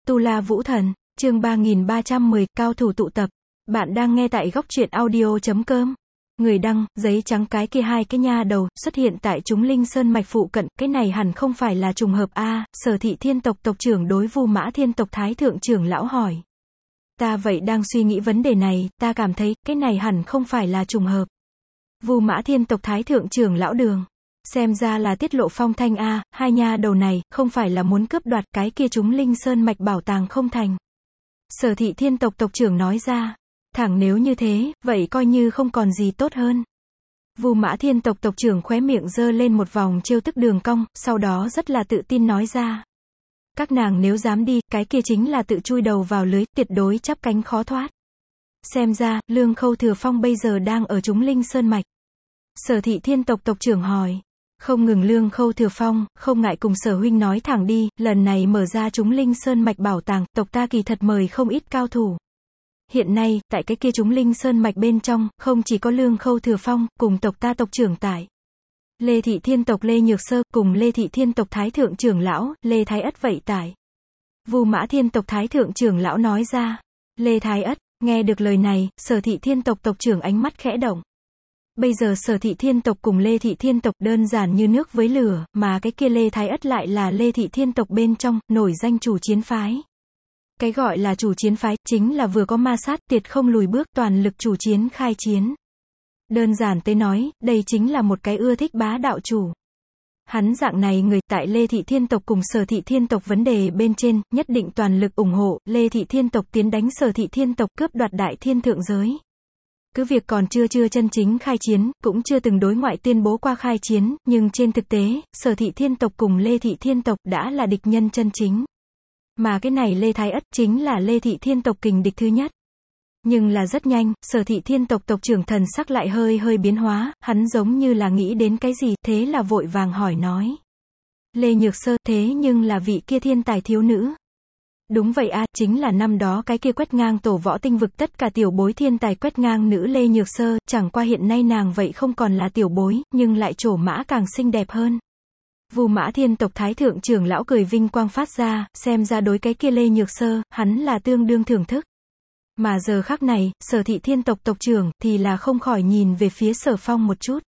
Tu La Vũ Thần, chương 3310, cao thủ tụ tập. Bạn đang nghe tại góc truyện audio.com. Người đăng, giấy trắng cái kia hai cái nha đầu, xuất hiện tại chúng linh sơn mạch phụ cận, cái này hẳn không phải là trùng hợp a. Sở Thị Thiên tộc tộc trưởng đối Vu Mã Thiên tộc thái thượng trưởng lão hỏi. Ta vậy đang suy nghĩ vấn đề này, ta cảm thấy, cái này hẳn không phải là trùng hợp. Vu Mã Thiên tộc thái thượng trưởng lão đường. Xem ra là tiết lộ phong thanh a, hai nha đầu này, không phải là muốn cướp đoạt cái kia chúng linh sơn mạch bảo tàng không thành. Sở Thị Thiên tộc tộc trưởng nói ra. Thẳng nếu như thế, vậy coi như không còn gì tốt hơn. Vu Mã Thiên tộc tộc trưởng khóe miệng giơ lên một vòng trêu tức đường cong, sau đó rất là tự tin nói ra. Các nàng nếu dám đi, cái kia chính là tự chui đầu vào lưới, tuyệt đối chắp cánh khó thoát. Xem ra, Lương Khâu Thừa Phong bây giờ đang ở chúng linh sơn mạch. Sở Thị Thiên tộc tộc trưởng hỏi. Không ngừng Lương Khâu Thừa Phong, không ngại cùng Sở huynh nói thẳng đi, lần này mở ra chúng linh sơn mạch bảo tàng, tộc ta kỳ thật mời không ít cao thủ. Hiện nay, tại cái kia chúng linh sơn mạch bên trong, không chỉ có Lương Khâu Thừa Phong, cùng tộc ta tộc trưởng tại. Lê Thị Thiên tộc Lê Nhược Sơ, cùng Lê Thị Thiên tộc Thái Thượng trưởng lão, Lê Thái Ất vậy tại. Vu Mã Thiên tộc Thái Thượng trưởng lão nói ra. Lê Thái Ất, nghe được lời này, Sở Thị Thiên tộc tộc trưởng ánh mắt khẽ động. Bây giờ Sở Thị Thiên tộc cùng Lê Thị Thiên tộc đơn giản như nước với lửa, mà cái kia Lê Thái Ất lại là Lê Thị Thiên tộc bên trong, nổi danh chủ chiến phái. Cái gọi là chủ chiến phái, chính là vừa có ma sát, tuyệt không lùi bước, toàn lực chủ chiến khai chiến. Đơn giản tới nói, đây chính là một cái ưa thích bá đạo chủ. Hắn dạng này người, tại Lê Thị Thiên tộc cùng Sở Thị Thiên tộc vấn đề bên trên, nhất định toàn lực ủng hộ, Lê Thị Thiên tộc tiến đánh Sở Thị Thiên tộc cướp đoạt đại thiên thượng giới. Cứ việc còn chưa chân chính khai chiến, cũng chưa từng đối ngoại tuyên bố qua khai chiến, nhưng trên thực tế, Sở Thị Thiên tộc cùng Lê Thị Thiên tộc đã là địch nhân chân chính. Mà cái này Lê Thái Ất chính là Lê Thị Thiên tộc kình địch thứ nhất. Nhưng là rất nhanh, Sở Thị Thiên tộc tộc trưởng thần sắc lại hơi biến hóa, hắn giống như là nghĩ đến cái gì, thế là vội vàng hỏi nói. Lê Nhược Sơ, thế nhưng là vị kia thiên tài thiếu nữ. Đúng vậy a, chính là năm đó cái kia quét ngang tổ võ tinh vực tất cả tiểu bối thiên tài quét ngang nữ Lê Nhược Sơ, chẳng qua hiện nay nàng vậy không còn là tiểu bối, nhưng lại trổ mã càng xinh đẹp hơn. Vu Mã Thiên tộc Thái Thượng trưởng lão cười vinh quang phát ra, xem ra đối cái kia Lê Nhược Sơ, hắn là tương đương thưởng thức. Mà giờ khắc này, Sở Thị Thiên tộc tộc trưởng, thì là không khỏi nhìn về phía Sở Phong một chút.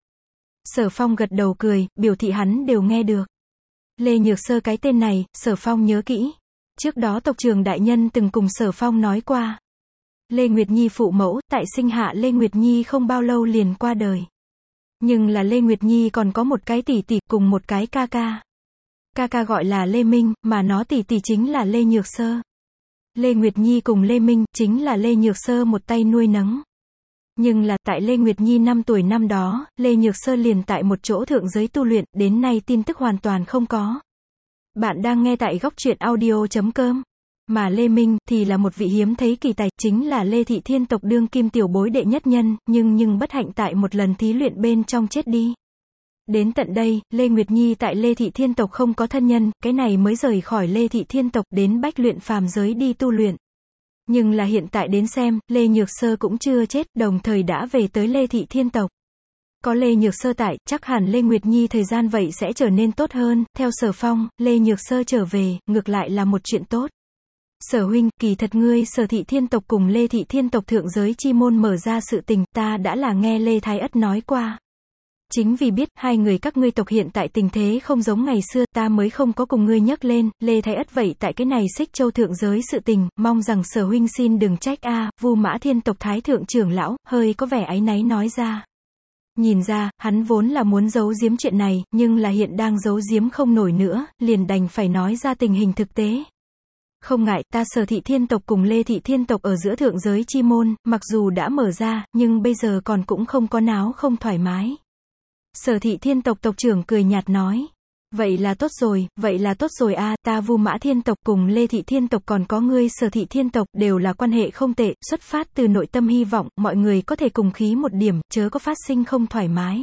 Sở Phong gật đầu cười, biểu thị hắn đều nghe được. Lê Nhược Sơ cái tên này, Sở Phong nhớ kỹ. Trước đó tộc trưởng đại nhân từng cùng Sở Phong nói qua. Lê Nguyệt Nhi phụ mẫu, tại sinh hạ Lê Nguyệt Nhi không bao lâu liền qua đời. Nhưng là Lê Nguyệt Nhi còn có một cái tỷ tỷ cùng một cái ca ca. Ca ca gọi là Lê Minh, mà nó tỷ tỷ chính là Lê Nhược Sơ. Lê Nguyệt Nhi cùng Lê Minh, chính là Lê Nhược Sơ một tay nuôi nấng. Nhưng là, tại Lê Nguyệt Nhi 5 tuổi năm đó, Lê Nhược Sơ liền tại một chỗ thượng giới tu luyện, đến nay tin tức hoàn toàn không có. Bạn đang nghe tại góc truyện audio.com. Mà Lê Minh, thì là một vị hiếm thấy kỳ tài, chính là Lê Thị Thiên tộc đương kim tiểu bối đệ nhất nhân, nhưng bất hạnh tại một lần thí luyện bên trong chết đi. Đến tận đây, Lê Nguyệt Nhi tại Lê Thị Thiên tộc không có thân nhân, cái này mới rời khỏi Lê Thị Thiên tộc đến bách luyện phàm giới đi tu luyện. Nhưng là hiện tại đến xem, Lê Nhược Sơ cũng chưa chết, đồng thời đã về tới Lê Thị Thiên tộc. Có Lê Nhược Sơ tại, chắc hẳn Lê Nguyệt Nhi thời gian vậy sẽ trở nên tốt hơn, theo Sở Phong, Lê Nhược Sơ trở về, ngược lại là một chuyện tốt. Sở huynh, kỳ thật ngươi Sở Thị Thiên tộc cùng Lê Thị Thiên tộc thượng giới chi môn mở ra sự tình, ta đã là nghe Lê Thái Ất nói qua. Chính vì biết, hai người các ngươi tộc hiện tại tình thế không giống ngày xưa, ta mới không có cùng ngươi nhắc lên, Lê Thái Ất vậy tại cái này Xích Châu thượng giới sự tình, mong rằng Sở huynh xin đừng trách a. Vu Mã Thiên tộc Thái Thượng trưởng lão, hơi có vẻ áy náy nói ra. Nhìn ra, hắn vốn là muốn giấu giếm chuyện này, nhưng là hiện đang giấu giếm không nổi nữa, liền đành phải nói ra tình hình thực tế. Không ngại, ta Sở Thị Thiên tộc cùng Lê Thị Thiên tộc ở giữa thượng giới chi môn, mặc dù đã mở ra, nhưng bây giờ còn cũng không có náo không thoải mái. Sở Thị Thiên tộc tộc trưởng cười nhạt nói. Vậy là tốt rồi a, ta Vu Mã Thiên tộc cùng Lê Thị Thiên tộc còn có ngươi Sở Thị Thiên tộc đều là quan hệ không tệ, xuất phát từ nội tâm hy vọng, mọi người có thể cùng khí một điểm, chớ có phát sinh không thoải mái.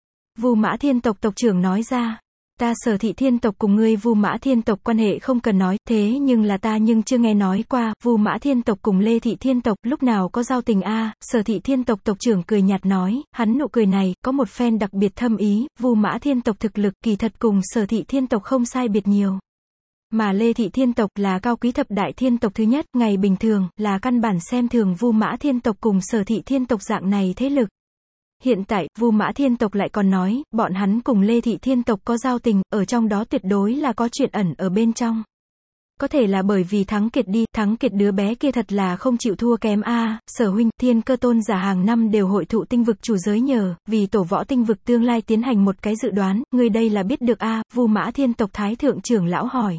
Vu Mã Thiên tộc tộc trưởng nói ra. Ta Sở Thị Thiên tộc cùng ngươi Vu Mã Thiên tộc quan hệ không cần nói, thế nhưng là ta nhưng chưa nghe nói qua, Vu Mã Thiên tộc cùng Lê Thị Thiên tộc, lúc nào có giao tình a. Sở Thị Thiên tộc tộc trưởng cười nhạt nói, hắn nụ cười này, có một phen đặc biệt thâm ý, Vu Mã Thiên tộc thực lực, kỳ thật cùng Sở Thị Thiên tộc không sai biệt nhiều. Mà Lê Thị Thiên tộc là cao quý thập đại thiên tộc thứ nhất, ngày bình thường, là căn bản xem thường Vu Mã Thiên tộc cùng Sở Thị Thiên tộc dạng này thế lực. Hiện tại, Vu Mã Thiên tộc lại còn nói, bọn hắn cùng Lê Thị Thiên tộc có giao tình, ở trong đó tuyệt đối là có chuyện ẩn ở bên trong. Có thể là bởi vì Thắng Kiệt đi, Thắng Kiệt đứa bé kia thật là không chịu thua kém a. Sở huynh, Thiên Cơ Tôn giả hàng năm đều hội thụ tinh vực chủ giới nhờ, vì tổ võ tinh vực tương lai tiến hành một cái dự đoán, ngươi đây là biết được a. Vu Mã Thiên tộc Thái thượng trưởng lão hỏi.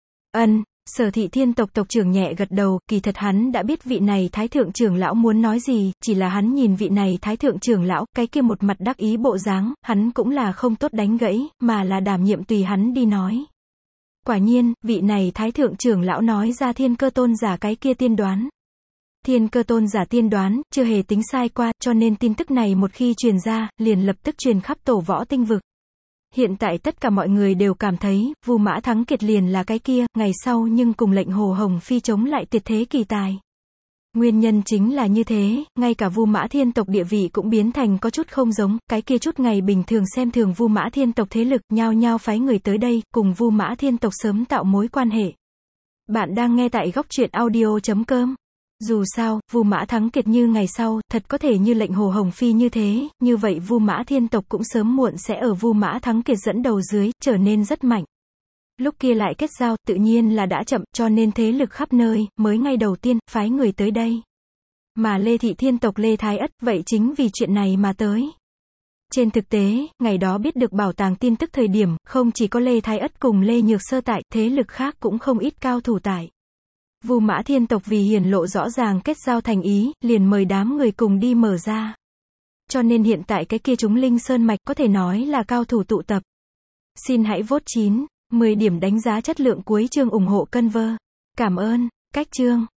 Ân. Sở Thị Thiên tộc tộc trưởng nhẹ gật đầu, kỳ thật hắn đã biết vị này Thái thượng trưởng lão muốn nói gì, chỉ là hắn nhìn vị này Thái thượng trưởng lão, cái kia một mặt đắc ý bộ dáng, hắn cũng là không tốt đánh gãy, mà là đảm nhiệm tùy hắn đi nói. Quả nhiên, vị này Thái thượng trưởng lão nói ra Thiên Cơ Tôn giả cái kia tiên đoán. Thiên Cơ Tôn giả tiên đoán, chưa hề tính sai qua, cho nên tin tức này một khi truyền ra, liền lập tức truyền khắp tổ võ tinh vực. Hiện tại tất cả mọi người đều cảm thấy, Vu Mã Thắng Kiệt liền là cái kia, ngày sau nhưng cùng lệnh Hồ Hồng Phi chống lại tuyệt thế kỳ tài. Nguyên nhân chính là như thế, ngay cả Vu Mã Thiên tộc địa vị cũng biến thành có chút không giống, cái kia chút ngày bình thường xem thường Vu Mã Thiên tộc thế lực, nhao nhao phái người tới đây, cùng Vu Mã Thiên tộc sớm tạo mối quan hệ. Bạn đang nghe tại góc truyện audio.com. Dù sao, Vu Mã Thắng Kiệt như ngày sau, thật có thể như lệnh Hồ Hồng Phi như thế, như vậy Vu Mã Thiên tộc cũng sớm muộn sẽ ở Vu Mã Thắng Kiệt dẫn đầu dưới, trở nên rất mạnh. Lúc kia lại kết giao, tự nhiên là đã chậm, cho nên thế lực khắp nơi, mới ngay đầu tiên, phái người tới đây. Mà Lê Thị Thiên tộc Lê Thái Ất, vậy chính vì chuyện này mà tới. Trên thực tế, ngày đó biết được bảo tàng tin tức thời điểm, không chỉ có Lê Thái Ất cùng Lê Nhược Sơ tại, thế lực khác cũng không ít cao thủ tại. Vu Mã Thiên tộc vì hiển lộ rõ ràng kết giao thành ý, liền mời đám người cùng đi mở ra. Cho nên hiện tại cái kia chúng linh sơn mạch có thể nói là cao thủ tụ tập. Xin hãy vote 9, 10 điểm đánh giá chất lượng cuối chương ủng hộ Conver. Cảm ơn. Cách chương.